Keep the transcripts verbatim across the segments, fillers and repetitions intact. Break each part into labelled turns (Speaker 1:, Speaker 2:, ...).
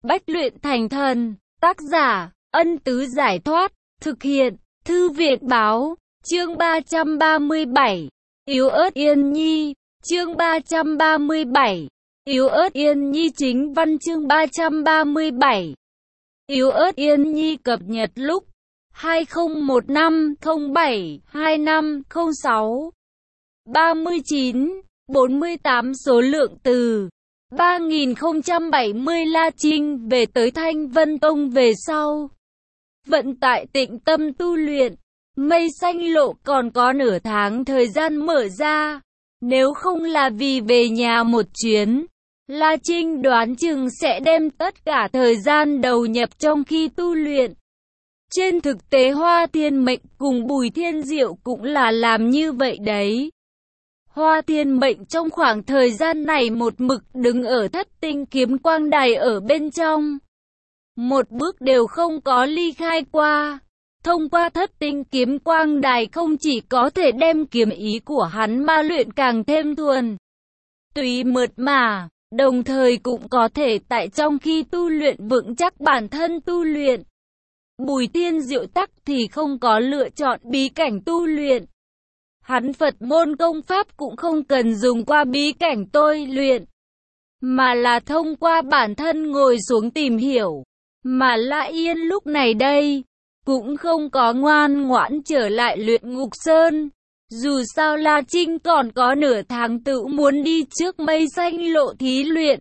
Speaker 1: Bách luyện thành thần. Tác giả, Ân Tứ Giải Thoát. Thực hiện, Thư Viện Báo. Chương ba trăm ba mươi bảy. Yếu ớt Yên Nhi. Chương ba trăm ba mươi bảy. Yếu ớt Yên Nhi. Chính văn chương ba trăm ba mươi bảy. Yếu ớt Yên Nhi cập nhật lúc hai không một năm không bảy hai năm không sáu. ba mươi chín, bốn mươi tám số lượng từ ba nghìn không trăm bảy mươi. La Trinh về tới Thanh Vân Tông về sau, vận tại Tịnh Tâm tu luyện. Mây Xanh Lộ còn có nửa tháng thời gian mở ra. Nếu không là vì về nhà một chuyến, La Trinh đoán chừng sẽ đem tất cả thời gian đầu nhập trong khi tu luyện. Trên thực tế Hoa Thiên Mệnh cùng Bùi Thiên Diệu cũng là làm như vậy đấy. Hoa Thiên Mệnh trong khoảng thời gian này một mực đứng ở Thất Tinh Kiếm Quang Đài ở bên trong, một bước đều không có ly khai qua. Thông qua Thất Tinh Kiếm Quang Đài không chỉ có thể đem kiếm ý của hắn ma luyện càng thêm thuần túy mượt mà, đồng thời cũng có thể tại trong khi tu luyện vững chắc bản thân tu luyện. Bùi Thiên Diệu tắc thì không có lựa chọn bí cảnh tu luyện. Hắn Phật môn công pháp cũng không cần dùng qua bí cảnh tôi luyện, mà là thông qua bản thân ngồi xuống tìm hiểu. Mà La Yên lúc này đây cũng không có ngoan ngoãn trở lại luyện ngục sơn. Dù sao La Trinh còn có nửa tháng tự muốn đi trước Mây Xanh Lộ thí luyện.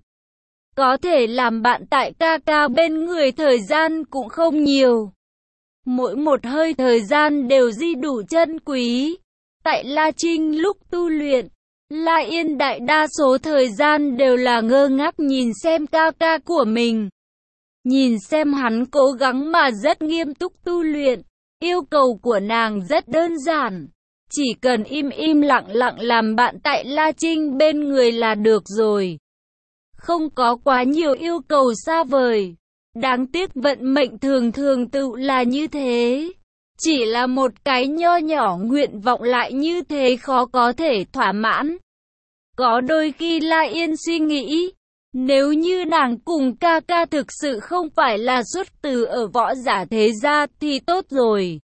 Speaker 1: Có thể làm bạn tại ca ca bên người thời gian cũng không nhiều. Mỗi một hơi thời gian đều di đủ chân quý. Tại La Trinh lúc tu luyện, La Yên đại đa số thời gian đều là ngơ ngác nhìn xem ca ca của mình. Nhìn xem hắn cố gắng mà rất nghiêm túc tu luyện. Yêu cầu của nàng rất đơn giản. Chỉ cần im im lặng lặng làm bạn tại La Trinh bên người là được rồi. Không có quá nhiều yêu cầu xa vời. Đáng tiếc vận mệnh thường thường tự là như thế. Chỉ là một cái nho nhỏ nguyện vọng lại như thế khó có thể thỏa mãn. Có đôi khi La Yên suy nghĩ, nếu như nàng cùng ca ca thực sự không phải là xuất từ ở võ giả thế gia thì tốt rồi.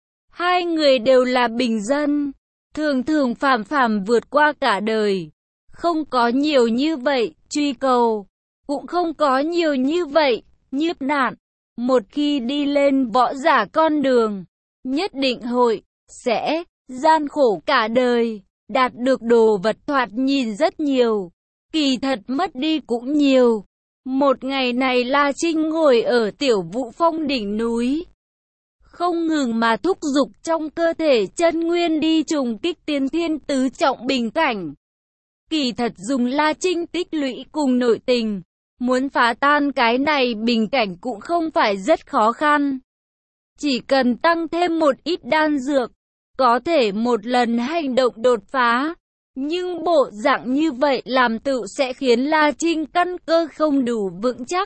Speaker 1: Hai người đều là bình dân, thường thường phàm phàm vượt qua cả đời. Không có nhiều như vậy truy cầu, cũng không có nhiều như vậy nhiếp nạn. Một khi đi lên võ giả con đường, nhất định hội, sẽ, gian khổ cả đời. Đạt được đồ vật thoạt nhìn rất nhiều, kỳ thật mất đi cũng nhiều. Một ngày này La Trinh ngồi ở Tiểu Vũ Phong đỉnh núi, không ngừng mà thúc giục trong cơ thể chân nguyên đi trùng kích tiên thiên tứ trọng bình cảnh. Kỳ thật dùng La Trinh tích lũy cùng nội tình, muốn phá tan cái này bình cảnh cũng không phải rất khó khăn. Chỉ cần tăng thêm một ít đan dược, có thể một lần hành động đột phá. Nhưng bộ dạng như vậy làm tựu sẽ khiến La Trinh căn cơ không đủ vững chắc,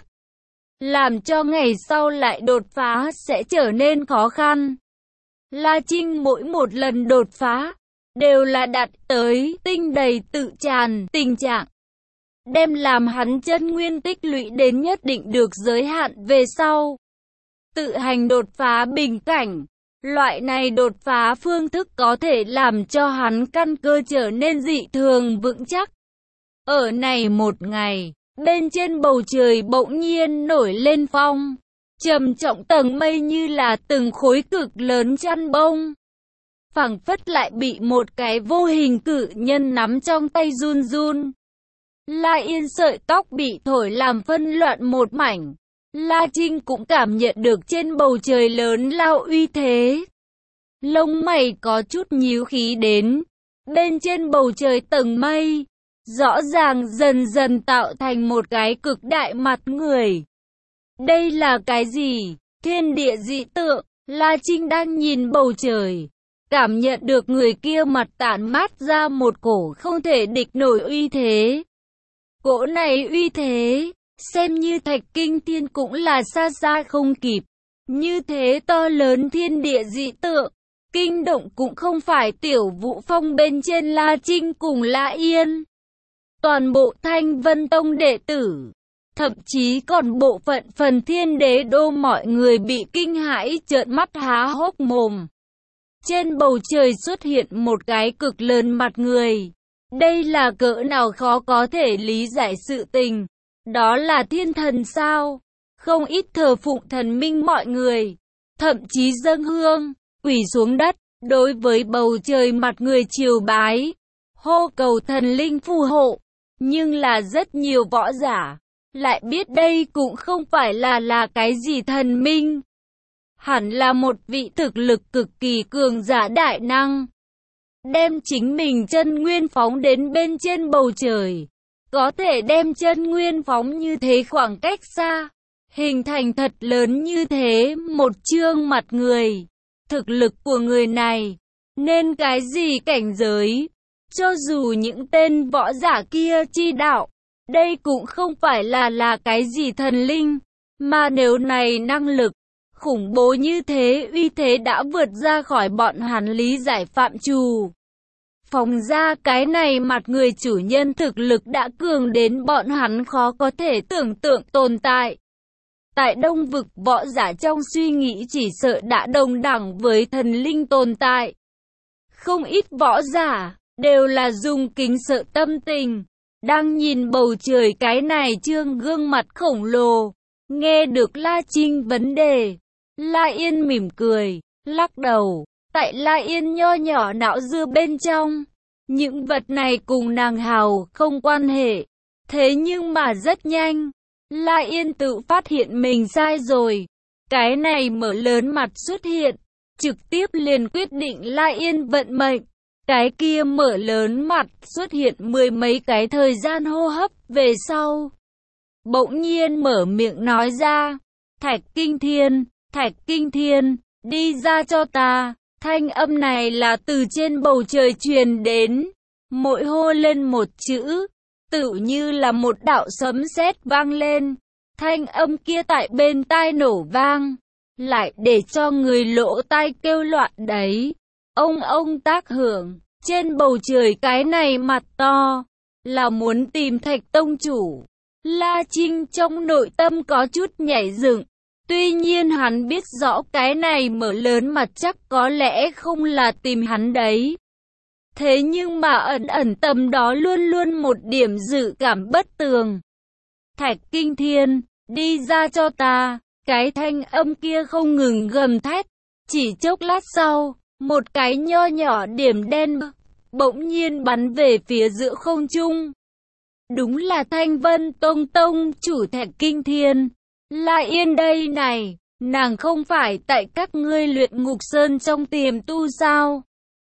Speaker 1: làm cho ngày sau lại đột phá sẽ trở nên khó khăn. La Trinh mỗi một lần đột phá đều là đạt tới tinh đầy tự tràn tình trạng, đem làm hắn chân nguyên tích lũy đến nhất định được giới hạn về sau, tự hành đột phá bình cảnh. Loại này đột phá phương thức có thể làm cho hắn căn cơ trở nên dị thường vững chắc. Ở này một ngày, bên trên bầu trời bỗng nhiên nổi lên phong, trầm trọng tầng mây như là từng khối cực lớn chăn bông, phảng phất lại bị một cái vô hình cự nhân nắm trong tay run run. La Yên sợi tóc bị thổi làm phân loạn một mảnh. La Trinh cũng cảm nhận được trên bầu trời lớn lao uy thế. Lông mày có chút nhíu khí đến. Bên trên bầu trời tầng mây, rõ ràng dần dần tạo thành một cái cực đại mặt người. Đây là cái gì? Thiên địa dị tượng. La Trinh đang nhìn bầu trời, cảm nhận được người kia mặt tản mát ra một cổ không thể địch nổi uy thế. Cỗ này uy thế, xem như Thạch Kinh Thiên cũng là xa xa không kịp. Như thế to lớn thiên địa dị tượng, kinh động cũng không phải Tiểu Vũ Phong bên trên La Trinh cùng La Yên. Toàn bộ Thanh Vân Tông đệ tử, thậm chí còn bộ phận phần thiên đế đô mọi người bị kinh hãi trợn mắt há hốc mồm. Trên bầu trời xuất hiện một cái cực lớn mặt người. Đây là cỡ nào khó có thể lý giải sự tình. Đó là thiên thần sao? Không ít thờ phụng thần minh mọi người, thậm chí dâng hương, quỳ xuống đất, đối với bầu trời mặt người triều bái, hô cầu thần linh phù hộ. Nhưng là rất nhiều võ giả lại biết đây cũng không phải là là cái gì thần minh. Hẳn là một vị thực lực cực kỳ cường giả đại năng. Đem chính mình chân nguyên phóng đến bên trên bầu trời. Có thể đem chân nguyên phóng như thế khoảng cách xa. Hình thành thật lớn như thế một chương mặt người. Thực lực của người này nên cái gì cảnh giới? Cho dù những tên võ giả kia chi đạo, đây cũng không phải là là cái gì thần linh. Mà nếu này năng lực khủng bố như thế, uy thế đã vượt ra khỏi bọn hắn lý giải phạm trù. Phóng ra cái này mặt người chủ nhân thực lực đã cường đến bọn hắn khó có thể tưởng tượng tồn tại. Tại Đông vực võ giả trong suy nghĩ chỉ sợ đã đồng đẳng với thần linh tồn tại. Không ít võ giả đều là dùng kính sợ tâm tình, đang nhìn bầu trời cái này trương gương mặt khổng lồ. Nghe được La Trinh vấn đề, La Yên mỉm cười, lắc đầu. Tại La Yên nho nhỏ não dưa bên trong, những vật này cùng nàng hào không quan hệ. Thế nhưng mà rất nhanh, La Yên tự phát hiện mình sai rồi. Cái này mở lớn mặt xuất hiện, trực tiếp liền quyết định La Yên vận mệnh. Cái kia mở lớn mặt xuất hiện mười mấy cái thời gian hô hấp về sau. Bỗng nhiên mở miệng nói ra, Thạch Kinh Thiên, Thạch Kinh Thiên, đi ra cho ta. Thanh âm này là từ trên bầu trời truyền đến. Mỗi hô lên một chữ, tự như là một đạo sấm sét vang lên. Thanh âm kia tại bên tai nổ vang, lại để cho người lỗ tai kêu loạn đấy. Ông ông tác hưởng, trên bầu trời cái này mặt to, là muốn tìm Thạch Tông Chủ. La Trinh trong nội tâm có chút nhảy dựng. Tuy nhiên hắn biết rõ cái này mở lớn mặt chắc có lẽ không là tìm hắn đấy. Thế nhưng mà ẩn ẩn tầm đó luôn luôn một điểm dự cảm bất tường. Thạch Kinh Thiên, đi ra cho ta. Cái thanh âm kia không ngừng gầm thét. Chỉ chốc lát sau, một cái nho nhỏ điểm đen bỗng nhiên bắn về phía giữa không trung. Đúng là Thanh Vân Tông Tông chủ Thạch Kinh Thiên. La Yên đây này, nàng không phải tại các ngươi Luyện Ngục Sơn trong tiềm tu sao?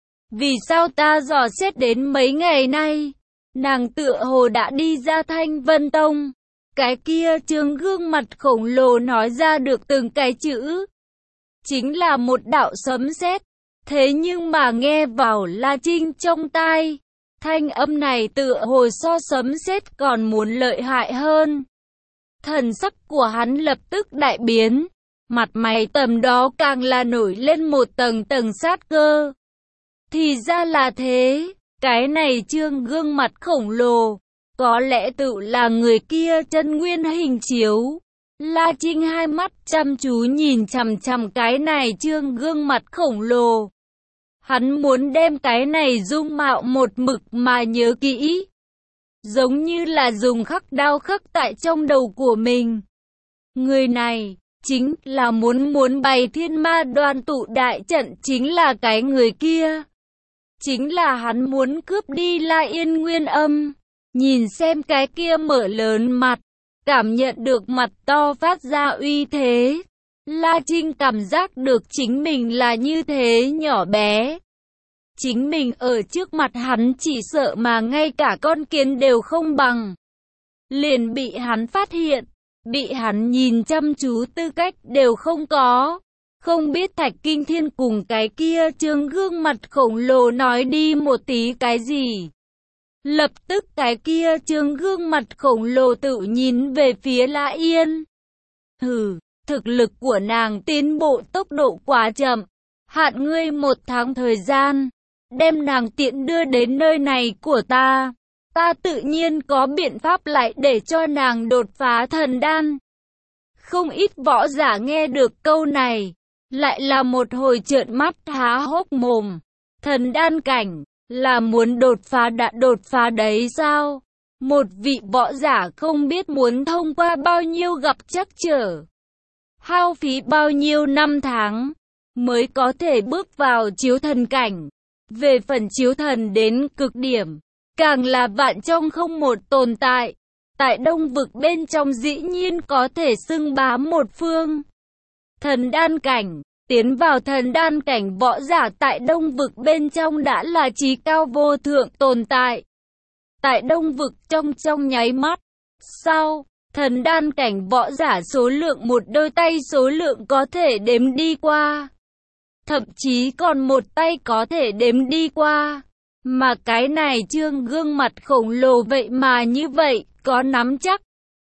Speaker 1: Vì sao ta dò xét đến mấy ngày nay, nàng tựa hồ đã đi ra Thanh Vân Tông? Cái kia trương gương mặt khổng lồ nói ra được từng cái chữ, chính là một đạo sấm sét. Thế nhưng mà nghe vào La Trinh trong tai, thanh âm này tựa hồ so sấm sét còn muốn lợi hại hơn. Thần sắc của hắn lập tức đại biến, mặt mày tầm đó càng là nổi lên một tầng tầng sát cơ. Thì ra là thế, cái này trương gương mặt khổng lồ, có lẽ tự là người kia chân nguyên hình chiếu. La Trinh hai mắt chăm chú nhìn chằm chằm cái này trương gương mặt khổng lồ. Hắn muốn đem cái này dung mạo một mực mà nhớ kỹ. Giống như là dùng khắc đao khắc tại trong đầu của mình. Người này, chính là muốn muốn bày thiên ma đoàn tụ đại trận, chính là cái người kia. Chính là hắn muốn cướp đi La Yên Nguyên Âm. Nhìn xem cái kia mở lớn mặt, cảm nhận được mặt to phát ra uy thế. La Trinh cảm giác được chính mình là như thế nhỏ bé. Chính mình ở trước mặt hắn chỉ sợ mà ngay cả con kiến đều không bằng. Liền bị hắn phát hiện, bị hắn nhìn chăm chú tư cách đều không có. Không biết Thạch Kinh Thiên cùng cái kia trương gương mặt khổng lồ nói đi một tí cái gì. Lập tức cái kia trương gương mặt khổng lồ tự nhìn về phía La Yên. Hừ, thực lực của nàng tiến bộ tốc độ quá chậm. Hạn ngươi một tháng thời gian, đem nàng tiện đưa đến nơi này của ta. Ta ta tự nhiên có biện pháp lại để cho nàng đột phá thần đan. Không ít võ giả nghe được câu này, lại là một hồi trợn mắt há hốc mồm. Thần đan cảnh, là muốn đột phá đã đột phá đấy sao? Một vị võ giả không biết muốn thông qua bao nhiêu gặp trắc trở, hao phí bao nhiêu năm tháng, mới có thể bước vào chiếu thần cảnh. Về phần chiếu thần đến cực điểm, càng là vạn trong không một tồn tại. Tại Đông vực bên trong dĩ nhiên có thể xưng bá một phương. Thần đan cảnh, tiến vào thần đan cảnh võ giả tại Đông vực bên trong đã là chí cao vô thượng tồn tại. Tại Đông vực trong trong nháy mắt, sau, thần đan cảnh võ giả số lượng một đôi tay số lượng có thể đếm đi qua. Thậm chí còn một tay có thể đếm đi qua. Mà cái này trương gương mặt khổng lồ vậy mà như vậy, có nắm chắc.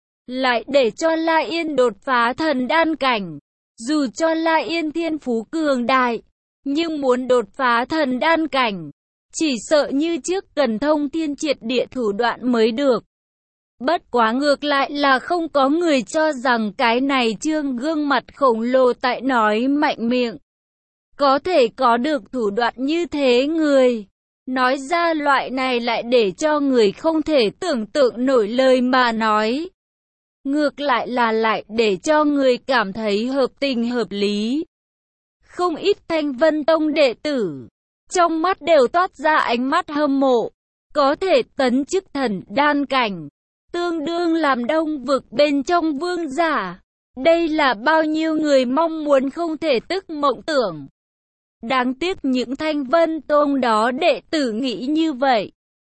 Speaker 1: Lại để cho La Yên đột phá thần đan cảnh. Dù cho La Yên thiên phú cường đại, nhưng muốn đột phá thần đan cảnh, chỉ sợ như trước cần thông thiên triệt địa thủ đoạn mới được. Bất quá ngược lại là không có người cho rằng cái này trương gương mặt khổng lồ tại nói mạnh miệng. Có thể có được thủ đoạn như thế người. Nói ra loại này lại để cho người không thể tưởng tượng nổi lời mà nói. Ngược lại là lại để cho người cảm thấy hợp tình hợp lý. Không ít Thanh Vân Tông đệ tử, trong mắt đều toát ra ánh mắt hâm mộ. Có thể tấn chức thần đan cảnh, tương đương làm Đông vực bên trong vương giả. Đây là bao nhiêu người mong muốn không thể tức mộng tưởng. Đáng tiếc những Thanh Vân Tông đó đệ tử nghĩ như vậy.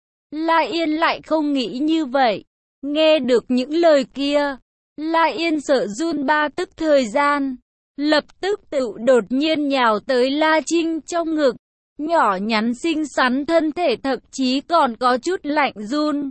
Speaker 1: La Yên lại không nghĩ như vậy. Nghe được những lời kia, La Yên sợ run ba tức thời gian. Lập tức tự đột nhiên nhào tới La Trinh trong ngực. Nhỏ nhắn xinh xắn thân thể thậm chí còn có chút lạnh run.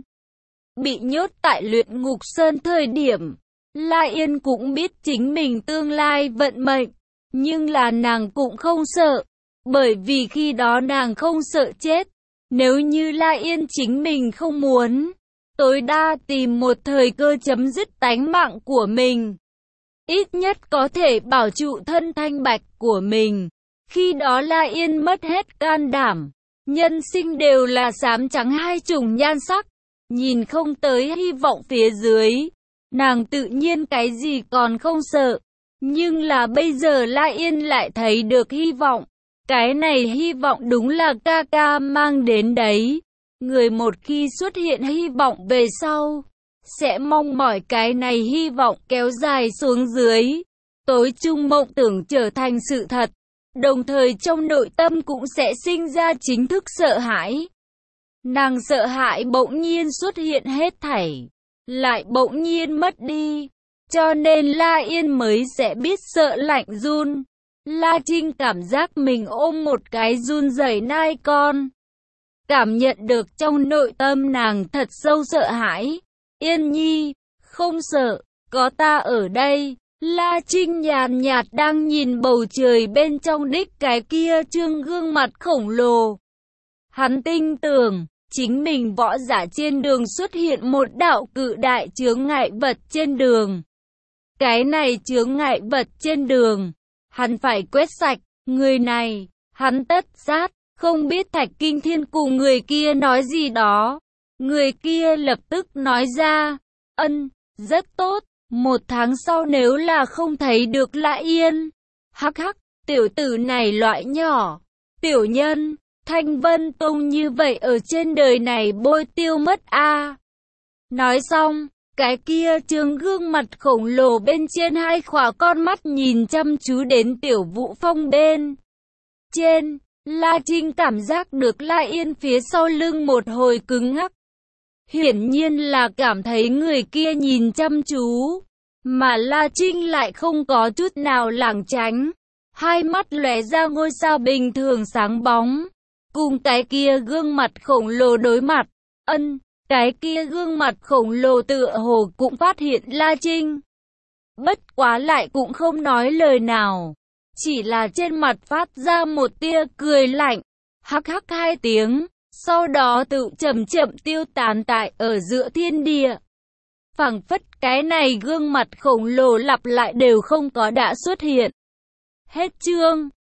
Speaker 1: Bị nhốt tại luyện ngục sơn thời điểm, La Yên cũng biết chính mình tương lai vận mệnh. Nhưng là nàng cũng không sợ. Bởi vì khi đó nàng không sợ chết. Nếu như La Yên chính mình không muốn, tối đa tìm một thời cơ chấm dứt tánh mạng của mình. Ít nhất có thể bảo trụ thân thanh bạch của mình. Khi đó La Yên mất hết can đảm. Nhân sinh đều là xám trắng hai chủng nhan sắc. Nhìn không tới hy vọng phía dưới. Nàng tự nhiên cái gì còn không sợ. Nhưng là bây giờ La Yên lại thấy được hy vọng. Cái này hy vọng đúng là ca ca mang đến đấy. Người một khi xuất hiện hy vọng về sau, sẽ mong mỏi cái này hy vọng kéo dài xuống dưới. Tối chung mộng tưởng trở thành sự thật. Đồng thời trong nội tâm cũng sẽ sinh ra chính thức sợ hãi. Nàng sợ hãi bỗng nhiên xuất hiện hết thảy, lại bỗng nhiên mất đi. Cho nên La Yên mới sẽ biết sợ lạnh run. La Trinh cảm giác mình ôm một cái run rẩy nai con. Cảm nhận được trong nội tâm nàng thật sâu sợ hãi. Yên nhi, không sợ, có ta ở đây. La Trinh nhàn nhạt đang nhìn bầu trời bên trong đích cái kia trương gương mặt khổng lồ. Hắn tin tưởng, chính mình võ giả trên đường xuất hiện một đạo cự đại chướng ngại vật trên đường. Cái này chướng ngại vật trên đường, hắn phải quét sạch. Người này, hắn tất sát. Không biết Thạch Kinh Thiên cùng người kia nói gì đó. Người kia lập tức nói ra, ân, rất tốt. Một tháng sau nếu là không thấy được La Yên. Hắc hắc, tiểu tử này loại nhỏ. Tiểu nhân, Thanh Vân Tông như vậy ở trên đời này bôi tiêu mất a. À. Nói xong, cái kia trương gương mặt khổng lồ bên trên hai khỏa con mắt nhìn chăm chú đến Tiểu Vũ Phong bên trên. La Trinh cảm giác được La Yên phía sau lưng một hồi cứng ngắc. Hiển nhiên là cảm thấy người kia nhìn chăm chú, mà La Trinh lại không có chút nào lảng tránh. Hai mắt lóe ra ngôi sao bình thường sáng bóng, cùng cái kia gương mặt khổng lồ đối mặt. Ân, cái kia gương mặt khổng lồ tựa hồ cũng phát hiện La Trinh. Bất quá lại cũng không nói lời nào. Chỉ là trên mặt phát ra một tia cười lạnh, hắc hắc hai tiếng, sau đó tự chậm chậm tiêu tán tại ở giữa thiên địa. Phảng phất cái này gương mặt khổng lồ lặp lại đều không có đã xuất hiện. Hết chương.